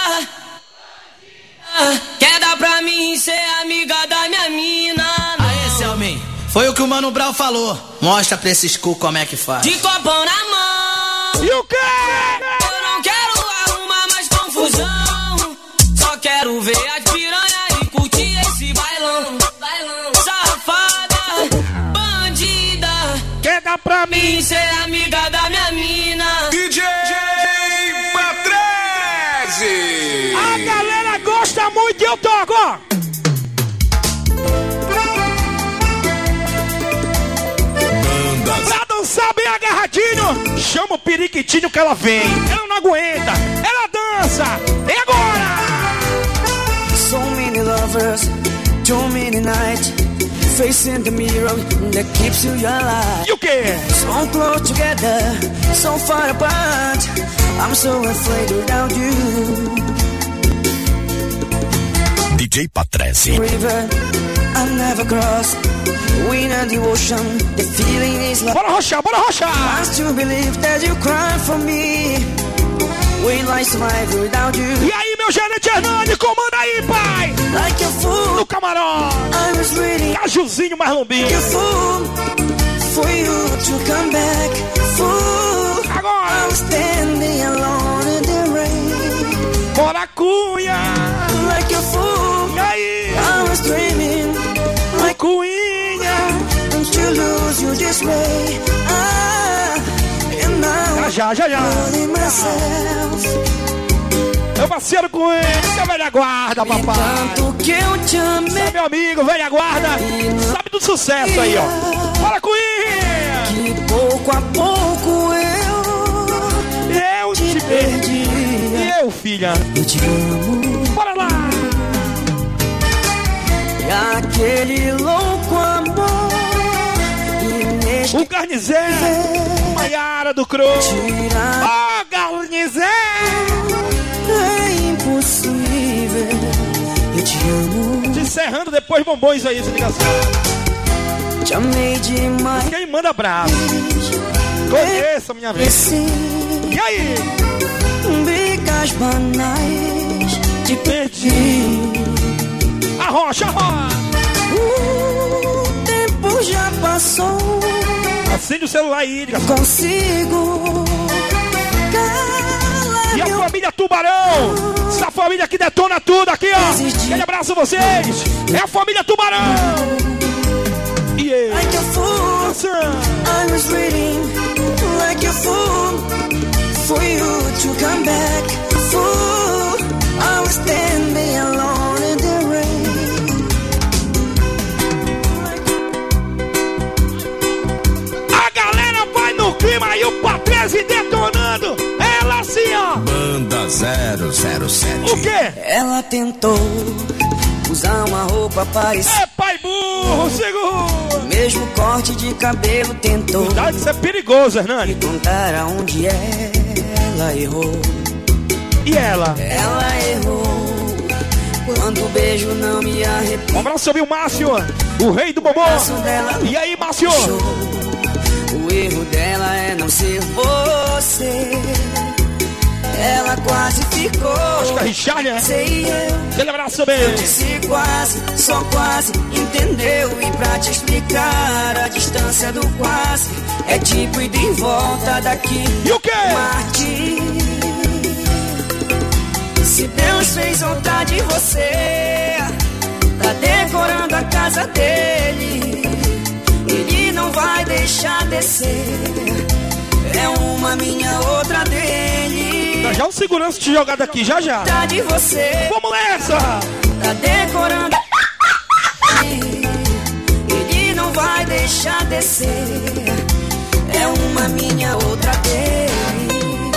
quer dar pra mim ser amiga da minha mina? Aê, Selmin, foi o que o Mano Brown falou. Mostra pra esses cu como é que faz. De copão na mão. E o quê? Eu não quero arrumar mais confusão. Só quero ver as piranha e curtir esse bailão. Safada, bandida, quer dar pra mim ser amiga da minha mina? DJ Patrese! A galera gosta muito e eu toco, ó. Pra dançar bem agarradinho, chama o periquitinho que ela vem. Ela não aguenta, ela dança. E agora? So many lovers, too many nights, facing the mirror that keeps you alive. E o quê? So close together, so far apart. I'm so afraid without you. DJ Patrese. River I never cross, wind and the ocean, the feeling is like. Bora rochar, bora rochar. I still believe that you cry for me. We like survive without you. E aí, meu gerente Hernani, comanda aí, pai. Like a fool, no camarote. I was waiting. Cajuzinho mais lombinho. Like a fool, for you to come back. Fool, agora. I was standing alone in the rain. Bora cunha. Like a fool, e aí? I was dreaming. Like cunha. Don't you lose you this way. And now já. Meu parceiro com ele, seu velha guarda, papai. Tanto que eu te amei. É meu amigo, velha guarda. Sabe do sucesso aí, ó. Bora com ele. Que pouco a pouco eu te perdi. E eu, filha? Eu te amo. Bora lá. E aquele louco amor. O Garnizé, Maiara do Cro. Ó, Garnizé. É impossível. Eu te amo. Te encerrando depois bombons aí, essa ligação. Te amei demais. Quem manda bravo. Conheça minha vez. E aí? Brigas banais. Te perdi. Arrocha. O tempo já passou. Acende o celular aí, liga. Consigo. E a família Tubarão. Essa família que detona tudo aqui, ó. Aquele abraço a vocês. É a família Tubarão. Yeah. Like a fool, I was waiting. Like a fool, for you to come back. Fool, I was standing alone in the rain. A galera vai no clima e o Patrese detonando. Ela assim, ó. Banda 007. O quê? Ela tentou usar uma roupa parecida. É pai burro, seguro. Mesmo corte de cabelo tentou. Cuidado, isso é perigoso, Hernani. Me contar aonde ela errou. E ela? Ela errou. Quando o beijo não me arrepio. Um abraço, viu, Márcio? O rei do bombom. E aí, Márcio? O erro dela é não ser você. Ela quase ficou. Acho que é Richard, né? Sei eu. Aquele abraço também. Eu disse quase, só quase, entendeu? E pra te explicar a distância do quase é tipo ir de volta daqui. E o quê? Marte. Se Deus fez outra de você, tá decorando a casa dele. Ele não vai deixar descer. É uma minha, outra dele. Já um segurança te jogar daqui, já. Tá de você. Vamos nessa. Tá decorando. Ele não vai deixar descer. É uma minha, outra dele.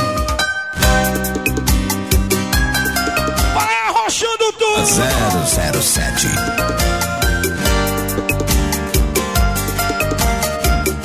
Vai arrochando tudo. 007.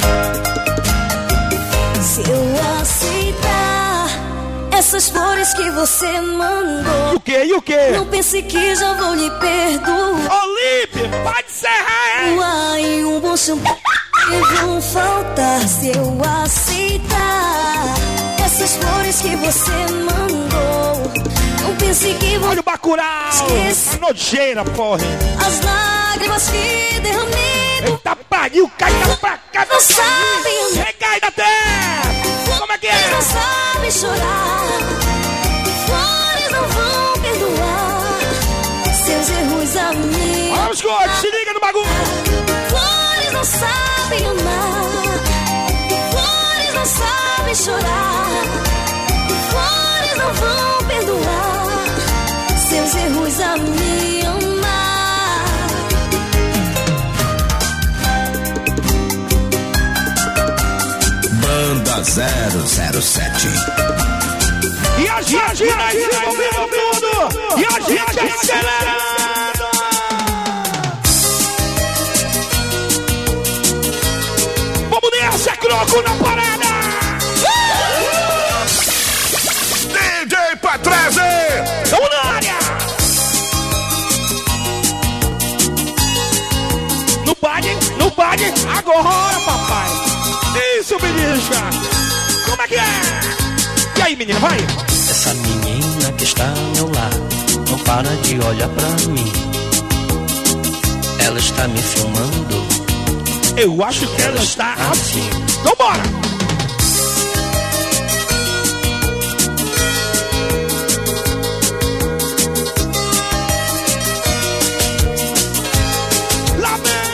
Se eu aceitar essas flores que você mandou. E o quê? E o quê? Não pense que já vou lhe perdoar. Olipe, pode encerrar, hein? Uai, um bom shampoo vão faltar se eu aceitar essas flores que você mandou. Não pense que vou... Olha o Bacurau! Esqueça. Nojeira, porra! As lágrimas que derramei. Eita, pariu, cai pra cá! Não sabem. Recai da terra! Como é que é? Não sabem chorar. Flores não vão perdoar seus erros a mim. Vamos, Scott, se liga no bagulho! Flores não sabem amar. Flores não sabem chorar. Flores não vão perdoar seus erros a me amar. Banda 007. E a gente envolvendo tudo! E a gente acelerando! Vamos nessa, Croco, na parada! DJ Patrese! Vamos na área! No baile, agora, papai! Isso, menina! Como é que é? E aí, menina, vai! Essa menina que está ao meu lado não para de olhar pra mim. Ela está me filmando. Eu acho que ela está assim. Então bora! Lá vem!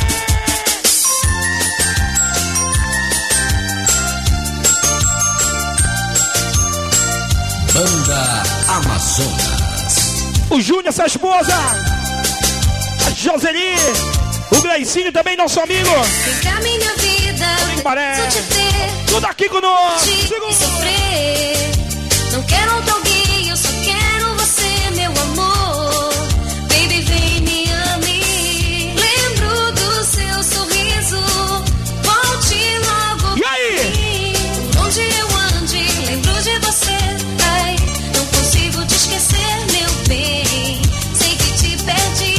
Banda Amazonas. O Júnior, sua esposa! A Joseli! O Gleicinho também, nosso amigo! Vem cá, minha vida, preciso te ter. Tudo aqui conosco! Te sofrer. Não quero outro alguém, eu só quero você, meu amor. Baby, vem, me ame. Lembro do seu sorriso. Volte logo. E aí? Por onde eu ande, lembro de você. Ai, não consigo te esquecer, meu bem. Sei que te perdi.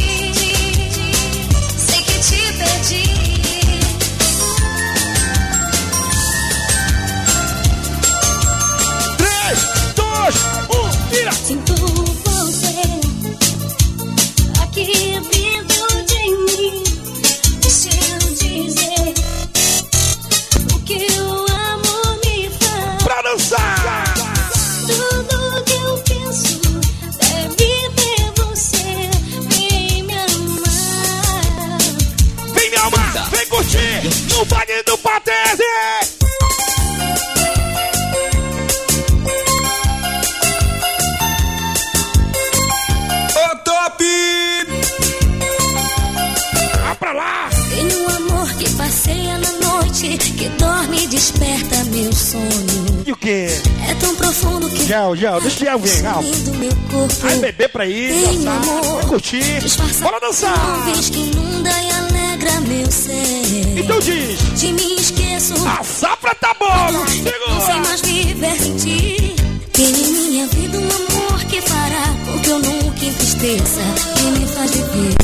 Sinto você aqui dentro de mim. Deixa eu dizer o que o amor me faz. Pra dançar! Tudo que eu penso é viver você. Vem me amar. Vem me amar, vem curtir no baile do Patrese! Passeia na noite, que dorme e desperta meu sonho. E o quê? É tão profundo que... Gel, deixa o gel vir, calma. Vai beber pra ir, dançar, vai curtir. Bora dançar! Nuvens que inunda e alegra meu ser. Então diz. De mim esqueço. A safra tá boa! Não sei mais viver sem ti. Tem em minha vida um amor que fará com que eu nunca entristeça e me faz viver.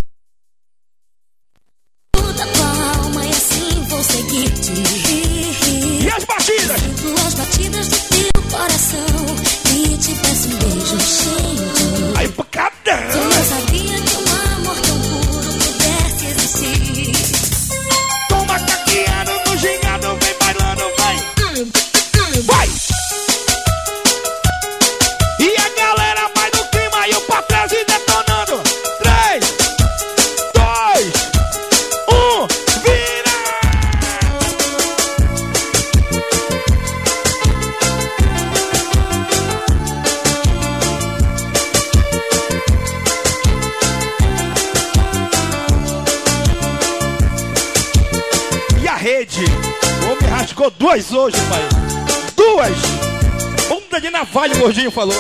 E as batidas? Sinto as batidas do teu coração e te peço um beijo cheio. Aí, pacadão! Eu não sabia que um amor tão puro pudesse existir. Toma caqueado no gingado, vem bailando, vai! Vai! E a galera vai no clima e o Patrese detonando. 3, 2, 1, vira! E a rede? O homem rasgou 2 hoje, pai. 2! Bunda de navalha, o gordinho falou.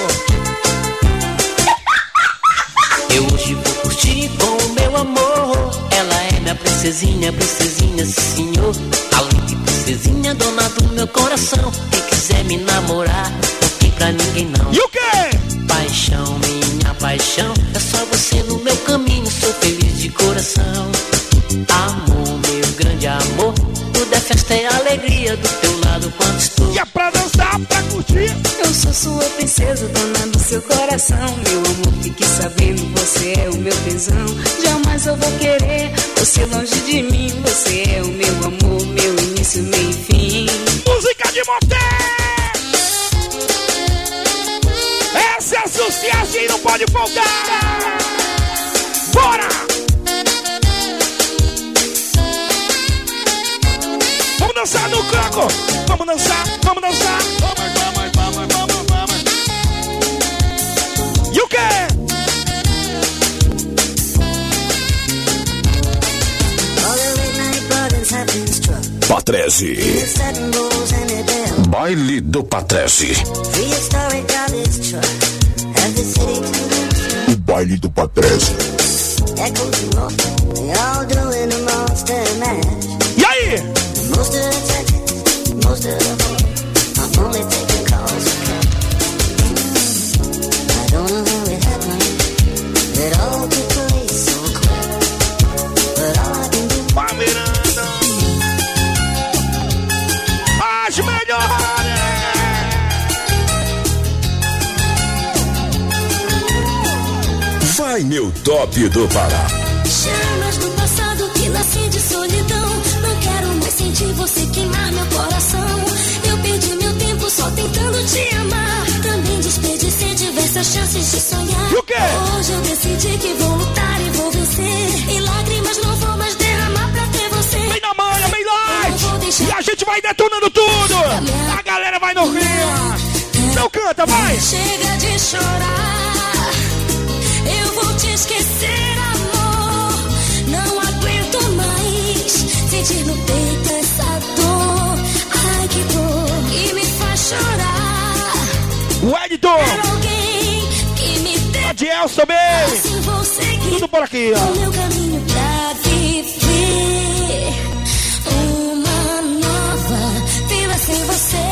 Eu hoje vou curtir com o meu amor. Ela é minha princesinha, princesinha, sim, senhor. Além de princesinha, dona do meu coração. Quem quiser me namorar, quem pra ninguém não. E o quê? Paixão, minha paixão, é só você no meu caminho, sou feliz de coração. Amor, meu grande amor, tudo é festa e alegria do teu lado quando estou. E é pra dançar, pra curtir. Eu sou sua princesa, dona do seu coração. Meu amor, fique sabendo, você é o meu tesão. Jamais eu vou querer você longe de mim. Você é o meu amor, meu início, meio e fim. Música de motel! Essa é sucesso e não pode faltar! Bora! Vamos dançar no croco! Vamos dançar, vamos dançar! Vamos! E o quê? Patrese. Baile do Patrese. O baile do Patrese. E aí? Vai mirando as melhores. Vai meu top do Pará. Chamas do passado que nasci de solidão. Não quero mais sentir você queimar meu coração. Eu perdi meu tempo só tentando te amar. Também desperdicei diversas chances de sonhar. E o quê? Hoje eu decidi que vou lutar e vou vencer. E lágrimas não vou mais derramar pra ter você. Vem na manha, vem light. E a gente vai detonando tudo. A galera vai no rio. Não canta, vai. Chega de chorar. Eu vou te esquecer, amor. Não aguento mais sentir no peito essa dor. Ai, que dor que me faz chorar. O editor. Quero alguém que me dê. A Dielso também. Assim vou seguir tudo por aqui, ó. o meu caminho pra viver uma nova vida sem você.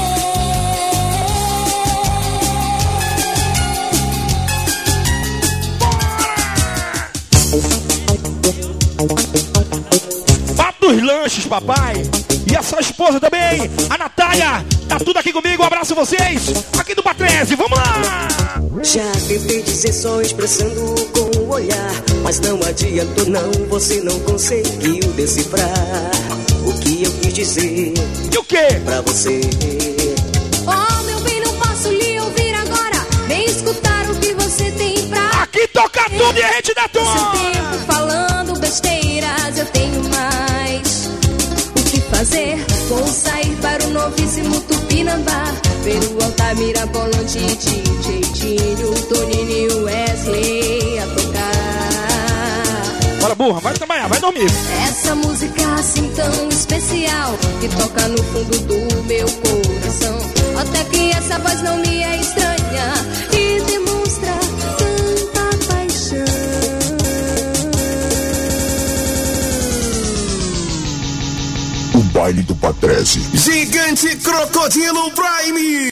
Dos lanches, papai. E a sua esposa também, a Natália. Tá tudo aqui comigo, um abraço vocês. Aqui do Patrese, vamos lá. Já tentei dizer só expressando com o olhar, mas não adiantou não, você não conseguiu decifrar o que eu quis dizer. E o quê? Pra você. Oh, meu bem, não posso lhe ouvir agora. Vem escutar o que você tem pra... Aqui toca tudo e a gente detona. Seu tempo falando besteiras, eu tenho mais o que fazer. Vou sair para o novíssimo Tupinambá, ver o Altamira, Bolonte, DJ Tinho, Toninho e Wesley a tocar. Bora, burra, vai trabalhar, vai dormir. Essa música assim tão especial, que toca no fundo do meu coração. Até que essa voz não me é estranha e demonstra tanta paixão. O baile do Patrese. Gigante Crocodilo Prime.